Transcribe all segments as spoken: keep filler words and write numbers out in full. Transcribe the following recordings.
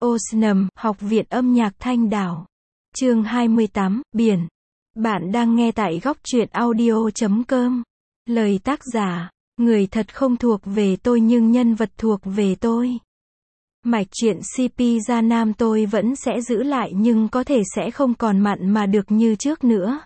Oceanum, Học viện âm nhạc Thanh Đảo. Chương hai mươi tám, Biển. Bạn đang nghe tại góc truyện audio chấm com. Lời tác giả, người thật không thuộc về tôi nhưng nhân vật thuộc về tôi. Mạch truyện xê pê Gia Nam tôi vẫn sẽ giữ lại nhưng có thể sẽ không còn mặn mà được như trước nữa.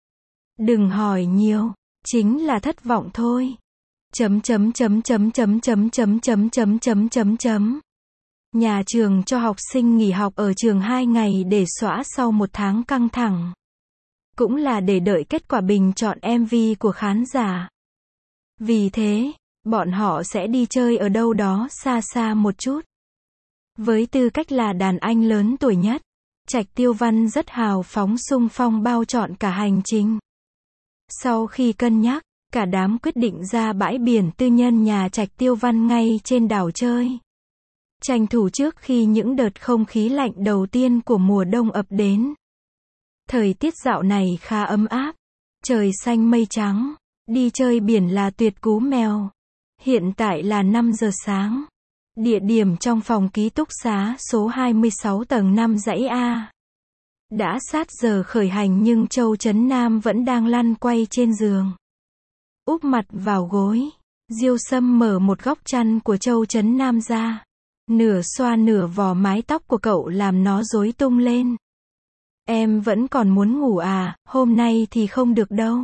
Đừng hỏi nhiều, chính là thất vọng thôi. Chấm chấm chấm chấm chấm chấm chấm chấm chấm chấm chấm chấm. Nhà trường cho học sinh nghỉ học ở trường hai ngày để xõa sau một tháng căng thẳng. Cũng là để đợi kết quả bình chọn em vê của khán giả. Vì thế, bọn họ sẽ đi chơi ở đâu đó xa xa một chút. Với tư cách là đàn anh lớn tuổi nhất, Trạch Tiêu Văn rất hào phóng xung phong bao trọn cả hành trình. Sau khi cân nhắc, cả đám quyết định ra bãi biển tư nhân nhà Trạch Tiêu Văn ngay trên đảo chơi. Tranh thủ trước khi những đợt không khí lạnh đầu tiên của mùa đông ập đến. Thời tiết dạo này khá ấm áp, trời xanh mây trắng, đi chơi biển là tuyệt cú mèo. Hiện tại là năm giờ sáng. Địa điểm trong phòng ký túc xá số hai mươi sáu tầng năm dãy A. Đã sát giờ khởi hành nhưng Châu Chấn Nam vẫn đang lăn quay trên giường. Úp mặt vào gối, Diêu Sâm mở một góc chăn của Châu Chấn Nam ra. Nửa xoa nửa vò mái tóc của cậu làm nó rối tung lên. Em vẫn còn muốn ngủ à, hôm nay thì không được đâu.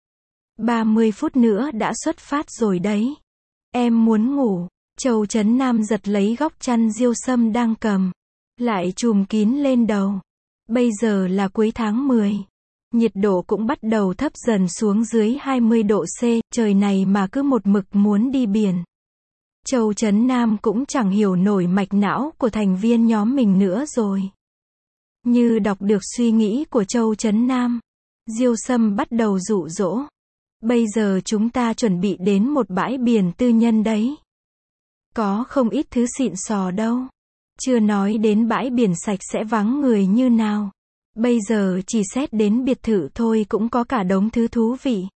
ba mươi phút nữa đã xuất phát rồi đấy. Em muốn ngủ. Châu Chấn Nam giật lấy góc chăn Diêu Sâm đang cầm, lại trùm kín lên đầu. Bây giờ là cuối tháng mười. Nhiệt độ cũng bắt đầu thấp dần xuống dưới hai mươi độ C, trời này mà cứ một mực muốn đi biển. Châu Chấn Nam cũng chẳng hiểu nổi mạch não của thành viên nhóm mình nữa rồi. Như đọc được suy nghĩ của Châu Chấn Nam, Diêu Sâm bắt đầu dụ dỗ. Bây giờ chúng ta chuẩn bị đến một bãi biển tư nhân đấy. Có không ít thứ xịn sò đâu. Chưa nói đến bãi biển sạch sẽ vắng người như nào. Bây giờ chỉ xét đến biệt thự thôi cũng có cả đống thứ thú vị.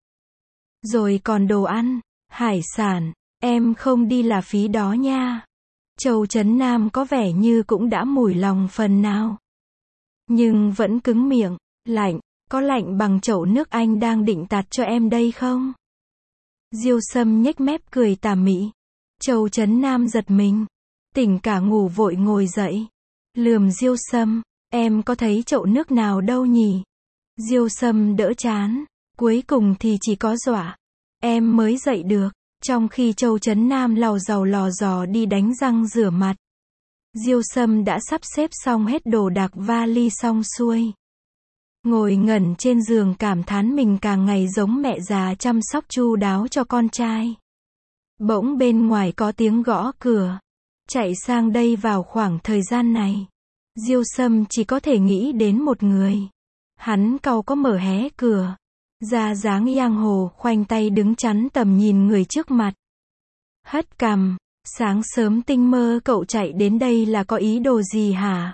Rồi còn đồ ăn, hải sản, em không đi là phí đó nha. Châu Chấn Nam có vẻ như cũng đã mủi lòng phần nào. Nhưng vẫn cứng miệng, lạnh, có lạnh bằng chậu nước anh đang định tạt cho em đây không? Diêu Sâm nhếch mép cười tà mị. Châu Chấn Nam giật mình, tỉnh cả ngủ vội ngồi dậy. Lườm Diêu Sâm, em có thấy chậu nước nào đâu nhỉ? Diêu Sâm đỡ chán, cuối cùng thì chỉ có dọa. Em mới dậy được, trong khi Châu Chấn Nam làu giàu lò dò đi đánh răng rửa mặt. Diêu Sâm đã sắp xếp xong hết đồ đạc vali xong xuôi. Ngồi ngẩn trên giường cảm thán mình càng ngày giống mẹ già chăm sóc chu đáo cho con trai. Bỗng bên ngoài có tiếng gõ cửa. Chạy sang đây vào khoảng thời gian này, Diêu Sâm chỉ có thể nghĩ đến một người. Hắn cau có mở hé cửa. Ra dáng giang hồ khoanh tay đứng chắn tầm nhìn người trước mặt. Hất cằm, sáng sớm tinh mơ cậu chạy đến đây là có ý đồ gì hả?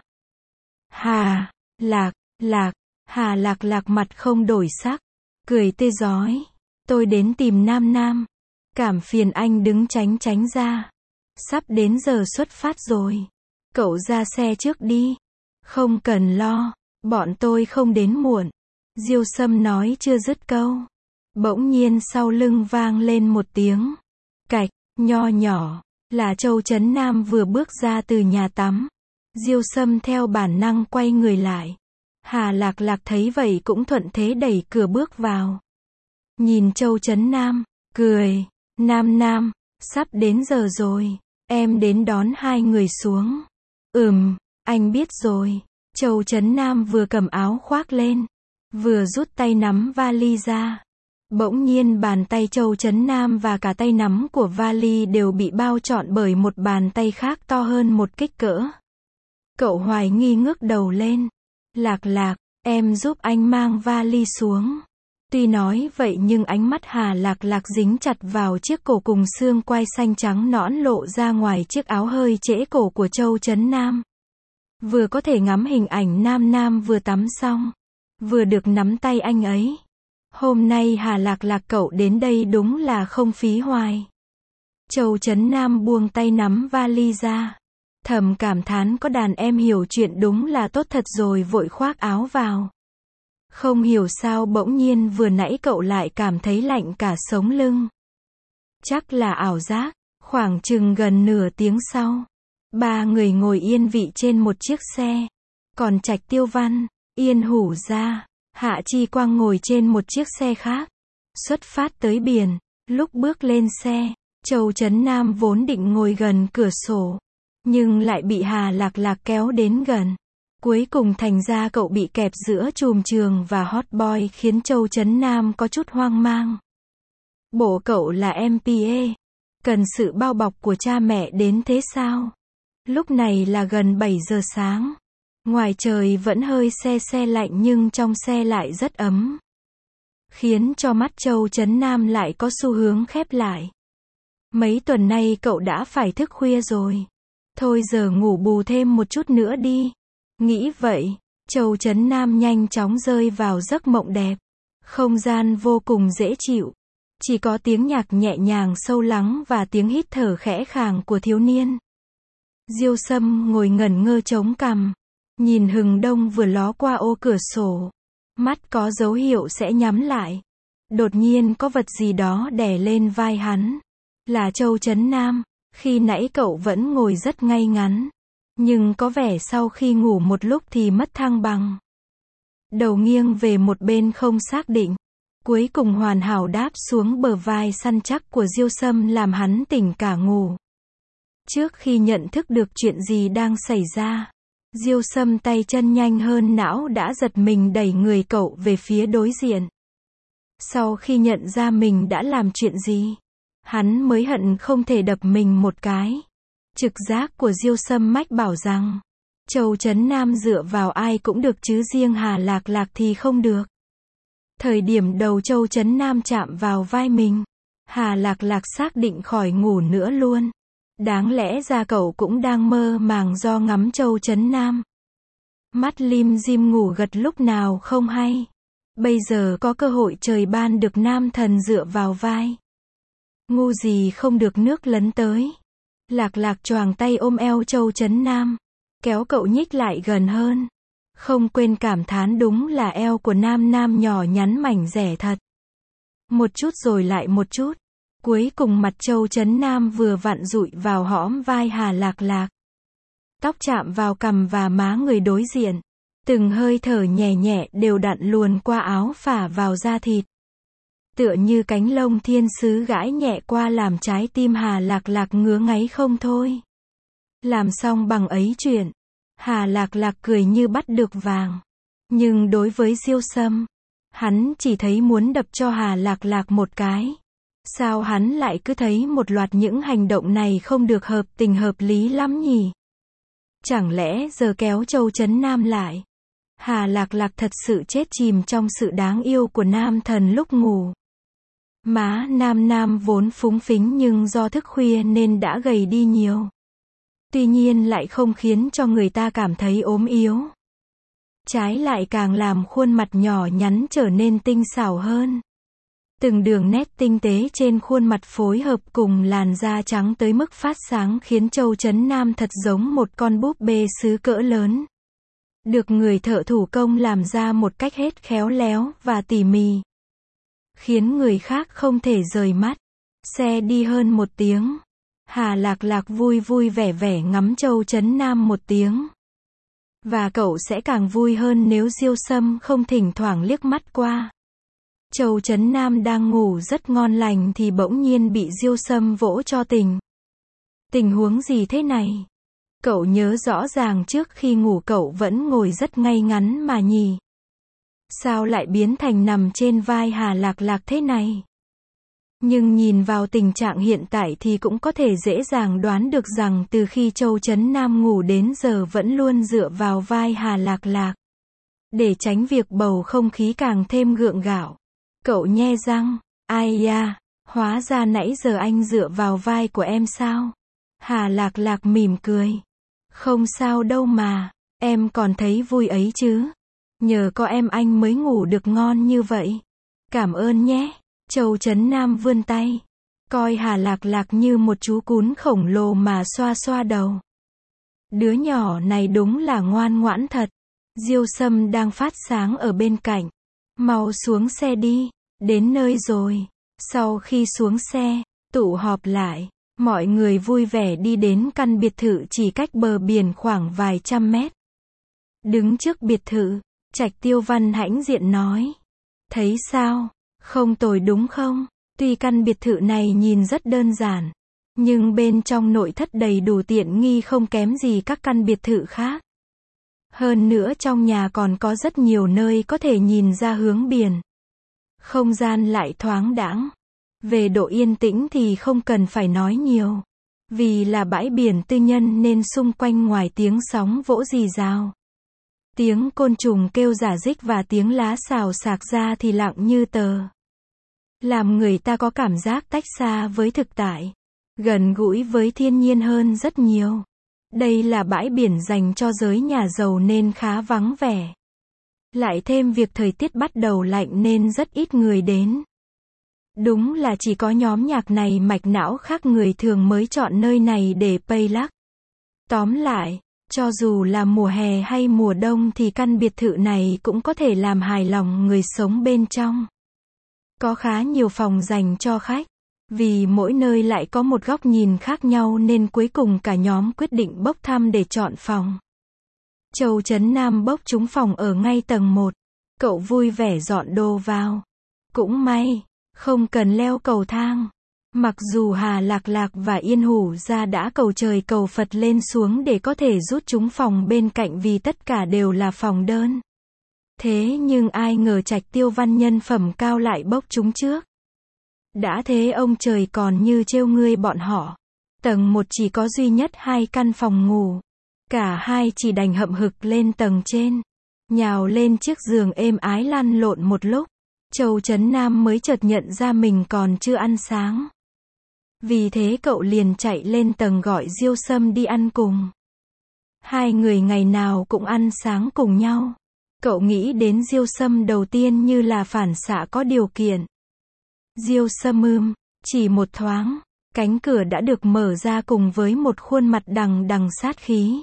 Hà, Lạc, Lạc, Hà Lạc Lạc mặt không đổi sắc, cười tươi rói. Tôi đến tìm Nam Nam. Cảm phiền anh đứng tránh tránh ra. Sắp đến giờ xuất phát rồi. Cậu ra xe trước đi. Không cần lo, bọn tôi không đến muộn. Diêu Sâm nói chưa dứt câu. Bỗng nhiên sau lưng vang lên một tiếng. Cạch, nho nhỏ, là Châu Chấn Nam vừa bước ra từ nhà tắm. Diêu Sâm theo bản năng quay người lại. Hà Lạc Lạc thấy vậy cũng thuận thế đẩy cửa bước vào. Nhìn Châu Chấn Nam, cười. Nam Nam, sắp đến giờ rồi. Em đến đón hai người xuống. Ừm, anh biết rồi. Châu Chấn Nam vừa cầm áo khoác lên, vừa rút tay nắm vali ra. Bỗng nhiên bàn tay Châu Chấn Nam và cả tay nắm của vali đều bị bao trọn bởi một bàn tay khác to hơn một kích cỡ. Cậu hoài nghi ngước đầu lên. Lạc Lạc, em giúp anh mang vali xuống. Tuy nói vậy nhưng ánh mắt Hà Lạc Lạc dính chặt vào chiếc cổ cùng xương quai xanh trắng nõn lộ ra ngoài chiếc áo hơi trễ cổ của Châu Chấn Nam. Vừa có thể ngắm hình ảnh Nam Nam vừa tắm xong, vừa được nắm tay anh ấy. Hôm nay Hà Lạc Lạc cậu đến đây đúng là không phí hoài. Châu Chấn Nam buông tay nắm vali ra. Thầm cảm thán có đàn em hiểu chuyện đúng là tốt thật rồi vội khoác áo vào. Không hiểu sao bỗng nhiên vừa nãy cậu lại cảm thấy lạnh cả sống lưng. Chắc là ảo giác, khoảng chừng gần nửa tiếng sau. Ba người ngồi yên vị trên một chiếc xe. Còn Trạch Tiêu Văn, Yên Hủ Gia, Hạ Chi Quang ngồi trên một chiếc xe khác. Xuất phát tới biển. Lúc bước lên xe, Châu Chấn Nam vốn định ngồi gần cửa sổ. Nhưng lại bị Hà Lạc Lạc kéo đến gần. Cuối cùng thành ra cậu bị kẹp giữa Trùm Trường và Hot Boy khiến Châu Chấn Nam có chút hoang mang. Bộ cậu là em pê a. Cần sự bao bọc của cha mẹ đến thế sao? Lúc này là gần bảy giờ sáng. Ngoài trời vẫn hơi se se lạnh nhưng trong xe lại rất ấm. Khiến cho mắt Châu Chấn Nam lại có xu hướng khép lại. Mấy tuần nay cậu đã phải thức khuya rồi. Thôi giờ ngủ bù thêm một chút nữa đi. Nghĩ vậy, Châu Chấn Nam nhanh chóng rơi vào giấc mộng đẹp. Không gian vô cùng dễ chịu. Chỉ có tiếng nhạc nhẹ nhàng sâu lắng và tiếng hít thở khẽ khàng của thiếu niên. Diêu Sâm ngồi ngẩn ngơ chống cằm. Nhìn hừng đông vừa ló qua ô cửa sổ. Mắt có dấu hiệu sẽ nhắm lại. Đột nhiên có vật gì đó đè lên vai hắn. Là Châu Chấn Nam. Khi nãy cậu vẫn ngồi rất ngay ngắn. Nhưng có vẻ sau khi ngủ một lúc thì mất thăng bằng. Đầu nghiêng về một bên không xác định. Cuối cùng hoàn hảo đáp xuống bờ vai săn chắc của Diêu Sâm làm hắn tỉnh cả ngủ. Trước khi nhận thức được chuyện gì đang xảy ra, Diêu Sâm tay chân nhanh hơn não đã giật mình đẩy người cậu về phía đối diện. Sau khi nhận ra mình đã làm chuyện gì, hắn mới hận không thể đập mình một cái. Trực giác của Diêu Sâm mách bảo rằng, Châu Chấn Nam dựa vào ai cũng được chứ riêng Hà Lạc Lạc thì không được. Thời điểm đầu Châu Chấn Nam chạm vào vai mình, Hà Lạc Lạc xác định khỏi ngủ nữa luôn. Đáng lẽ ra cậu cũng đang mơ màng do ngắm Châu Chấn Nam. Mắt lim dim ngủ gật lúc nào không hay. Bây giờ có cơ hội trời ban được nam thần dựa vào vai. Ngu gì không được nước lấn tới. Lạc Lạc choàng tay ôm eo Châu Chấn Nam, kéo cậu nhích lại gần hơn. Không quên cảm thán đúng là eo của nam nam nhỏ nhắn mảnh dẻ thật. Một chút rồi lại một chút. Cuối cùng mặt Châu Chấn Nam vừa vặn dụi vào hõm vai Hà Lạc Lạc. Tóc chạm vào cằm và má người đối diện. Từng hơi thở nhẹ nhẹ đều đặn luồn qua áo phả vào da thịt. Tựa như cánh lông thiên sứ gãi nhẹ qua làm trái tim Hà Lạc Lạc ngứa ngáy không thôi. Làm xong bằng ấy chuyện, Hà Lạc Lạc cười như bắt được vàng. Nhưng đối với Diêu Sâm, hắn chỉ thấy muốn đập cho Hà Lạc Lạc một cái. Sao hắn lại cứ thấy một loạt những hành động này không được hợp tình hợp lý lắm nhỉ? Chẳng lẽ giờ kéo Châu Chấn Nam lại? Hà Lạc Lạc thật sự chết chìm trong sự đáng yêu của nam thần lúc ngủ. Má nam nam vốn phúng phính nhưng do thức khuya nên đã gầy đi nhiều. Tuy nhiên lại không khiến cho người ta cảm thấy ốm yếu. Trái lại càng làm khuôn mặt nhỏ nhắn trở nên tinh xảo hơn. Từng đường nét tinh tế trên khuôn mặt phối hợp cùng làn da trắng tới mức phát sáng khiến Châu Chấn Nam thật giống một con búp bê sứ cỡ lớn. Được người thợ thủ công làm ra một cách hết khéo léo và tỉ mỉ. Khiến người khác không thể rời mắt. Xe đi hơn một tiếng. Hà Lạc Lạc vui vui vẻ vẻ ngắm Châu Chấn Nam một tiếng. Và cậu sẽ càng vui hơn nếu Diêu Sâm không thỉnh thoảng liếc mắt qua. Châu Chấn Nam đang ngủ rất ngon lành thì bỗng nhiên bị Diêu Sâm vỗ cho tỉnh. Tình huống gì thế này? Cậu nhớ rõ ràng trước khi ngủ cậu vẫn ngồi rất ngay ngắn mà nhỉ? Sao lại biến thành nằm trên vai Hà Lạc Lạc thế này? Nhưng nhìn vào tình trạng hiện tại thì cũng có thể dễ dàng đoán được rằng từ khi Châu Chấn Nam ngủ đến giờ vẫn luôn dựa vào vai Hà Lạc Lạc. Để tránh việc bầu không khí càng thêm gượng gạo. Cậu nhe răng, ai da, hóa ra nãy giờ anh dựa vào vai của em sao? Hà Lạc Lạc mỉm cười. Không sao đâu mà, em còn thấy vui ấy chứ. Nhờ có em anh mới ngủ được ngon như vậy. Cảm ơn nhé. Châu Chấn Nam vươn tay. Coi Hà Lạc Lạc như một chú cún khổng lồ mà xoa xoa đầu. Đứa nhỏ này đúng là ngoan ngoãn thật. Diêu Sâm đang phát sáng ở bên cạnh. Mau xuống xe đi. Đến nơi rồi. Sau khi xuống xe, tụ họp lại. Mọi người vui vẻ đi đến căn biệt thự chỉ cách bờ biển khoảng vài trăm mét. Đứng trước biệt thự, Trạch Tiêu Văn hãnh diện nói. Thấy sao? Không tồi đúng không? Tuy căn biệt thự này nhìn rất đơn giản, nhưng bên trong nội thất đầy đủ tiện nghi không kém gì các căn biệt thự khác. Hơn nữa trong nhà còn có rất nhiều nơi có thể nhìn ra hướng biển. Không gian lại thoáng đãng. Về độ yên tĩnh thì không cần phải nói nhiều. Vì là bãi biển tư nhân nên xung quanh ngoài tiếng sóng vỗ rì rào, tiếng côn trùng kêu rả rích và tiếng lá xào xạc ra thì lặng như tờ. Làm người ta có cảm giác tách xa với thực tại, gần gũi với thiên nhiên hơn rất nhiều. Đây là bãi biển dành cho giới nhà giàu nên khá vắng vẻ. Lại thêm việc thời tiết bắt đầu lạnh nên rất ít người đến. Đúng là chỉ có nhóm nhạc này mạch não khác người thường mới chọn nơi này để play lắc. Tóm lại, cho dù là mùa hè hay mùa đông thì căn biệt thự này cũng có thể làm hài lòng người sống bên trong. Có khá nhiều phòng dành cho khách. Vì mỗi nơi lại có một góc nhìn khác nhau nên cuối cùng cả nhóm quyết định bốc thăm để chọn phòng. Châu Chấn Nam bốc trúng phòng ở ngay tầng một. Cậu vui vẻ dọn đồ vào. Cũng may, không cần leo cầu thang. Mặc dù Hà Lạc Lạc và Yên Hủ Gia đã cầu trời cầu Phật lên xuống để có thể rút trúng phòng bên cạnh vì tất cả đều là phòng đơn. Thế nhưng ai ngờ Trạch Tiêu Văn nhân phẩm cao lại bốc trúng trước. Đã thế ông trời còn như trêu ngươi bọn họ. Tầng một chỉ có duy nhất hai căn phòng ngủ. Cả hai chỉ đành hậm hực lên tầng trên. Nhào lên chiếc giường êm ái lăn lộn một lúc. Châu Chấn Nam mới chợt nhận ra mình còn chưa ăn sáng. Vì thế cậu liền chạy lên tầng gọi Diêu Sâm đi ăn cùng. Hai người ngày nào cũng ăn sáng cùng nhau. Cậu nghĩ đến Diêu Sâm đầu tiên như là phản xạ có điều kiện. Diêu Sâm ưm, chỉ một thoáng, cánh cửa đã được mở ra cùng với một khuôn mặt đằng đằng sát khí.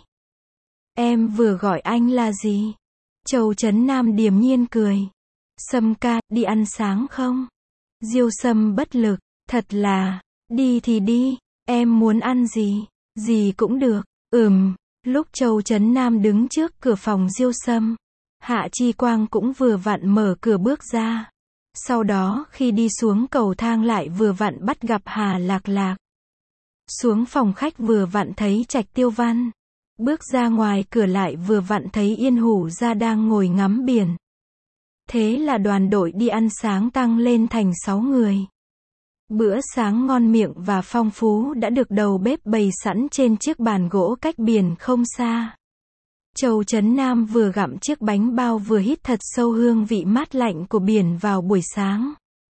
Em vừa gọi anh là gì? Châu Chấn Nam điềm nhiên cười. Sâm ca, đi ăn sáng không? Diêu Sâm bất lực, thật là, đi thì đi, em muốn ăn gì? Gì cũng được, ừm, lúc Châu Chấn Nam đứng trước cửa phòng Diêu Sâm, Hạ Chi Quang cũng vừa vặn mở cửa bước ra. Sau đó khi đi xuống cầu thang lại vừa vặn bắt gặp Hà Lạc Lạc. Xuống phòng khách vừa vặn thấy Trạch Tiêu Văn. Bước ra ngoài cửa lại vừa vặn thấy Yên Hủ Gia đang ngồi ngắm biển. Thế là đoàn đội đi ăn sáng tăng lên thành sáu người. Bữa sáng ngon miệng và phong phú đã được đầu bếp bày sẵn trên chiếc bàn gỗ cách biển không xa. Châu Chấn Nam vừa gặm chiếc bánh bao vừa hít thật sâu hương vị mát lạnh của biển vào buổi sáng.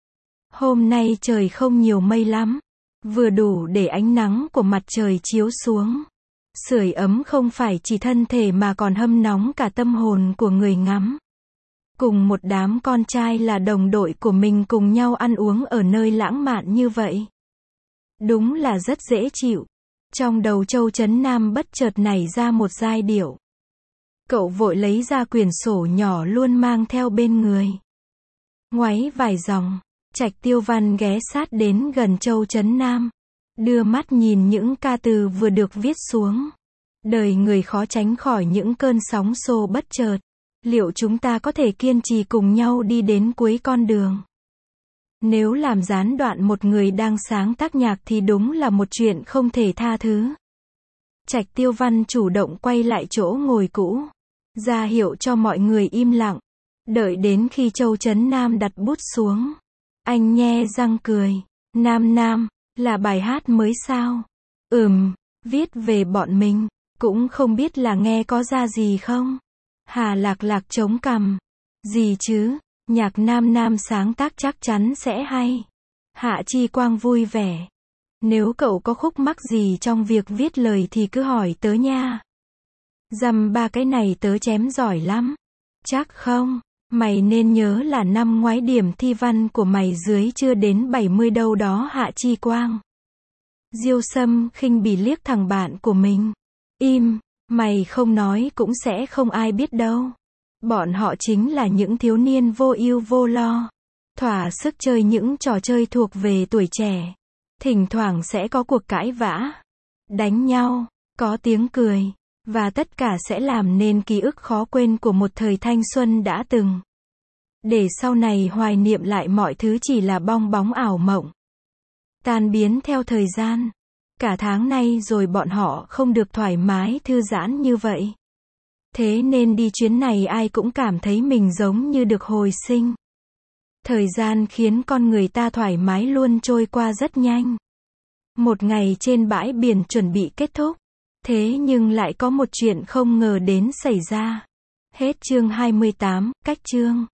Hôm nay trời không nhiều mây lắm, vừa đủ để ánh nắng của mặt trời chiếu xuống. Sưởi ấm không phải chỉ thân thể mà còn hâm nóng cả tâm hồn của người ngắm. Cùng một đám con trai là đồng đội của mình cùng nhau ăn uống ở nơi lãng mạn như vậy. Đúng là rất dễ chịu. Trong đầu Châu Chấn Nam bất chợt nảy ra một giai điệu. Cậu vội lấy ra quyển sổ nhỏ luôn mang theo bên người. Ngoáy vài dòng, Trạch Tiêu Văn ghé sát đến gần Châu Chấn Nam. Đưa mắt nhìn những ca từ vừa được viết xuống. Đời người khó tránh khỏi những cơn sóng xô bất chợt. Liệu chúng ta có thể kiên trì cùng nhau đi đến cuối con đường? Nếu làm gián đoạn một người đang sáng tác nhạc thì đúng là một chuyện không thể tha thứ. Trạch Tiêu Văn chủ động quay lại chỗ ngồi cũ, ra hiệu cho mọi người im lặng. Đợi đến khi Châu Chấn Nam đặt bút xuống, anh nhe răng cười. Nam Nam, là bài hát mới sao? Ừm, viết về bọn mình, cũng không biết là nghe có ra gì không? Hà Lạc Lạc chống cằm. Gì chứ, nhạc Nam Nam sáng tác chắc chắn sẽ hay. Hạ Chi Quang vui vẻ. Nếu cậu có khúc mắc gì trong việc viết lời thì cứ hỏi tớ nha. Dăm ba cái này tớ chém giỏi lắm. Chắc không, mày nên nhớ là năm ngoái điểm thi văn của mày dưới chưa đến bảy mươi đâu đó Hạ Chi Quang. Diêu Sâm khinh bỉ liếc thằng bạn của mình. Im, Mày không nói cũng sẽ không ai biết đâu. Bọn họ chính là những thiếu niên vô ưu vô lo, thỏa sức chơi những trò chơi thuộc về tuổi trẻ. Thỉnh thoảng sẽ có cuộc cãi vã, đánh nhau, có tiếng cười, và tất cả sẽ làm nên ký ức khó quên của một thời thanh xuân đã từng. Để sau này hoài niệm lại mọi thứ chỉ là bong bóng ảo mộng, tan biến theo thời gian. Cả tháng nay rồi bọn họ không được thoải mái thư giãn như vậy. Thế nên đi chuyến này ai cũng cảm thấy mình giống như được hồi sinh. Thời gian khiến con người ta thoải mái luôn trôi qua rất nhanh. Một ngày trên bãi biển chuẩn bị kết thúc. Thế nhưng lại có một chuyện không ngờ đến xảy ra. Hết chương hai mươi tám, cách chương.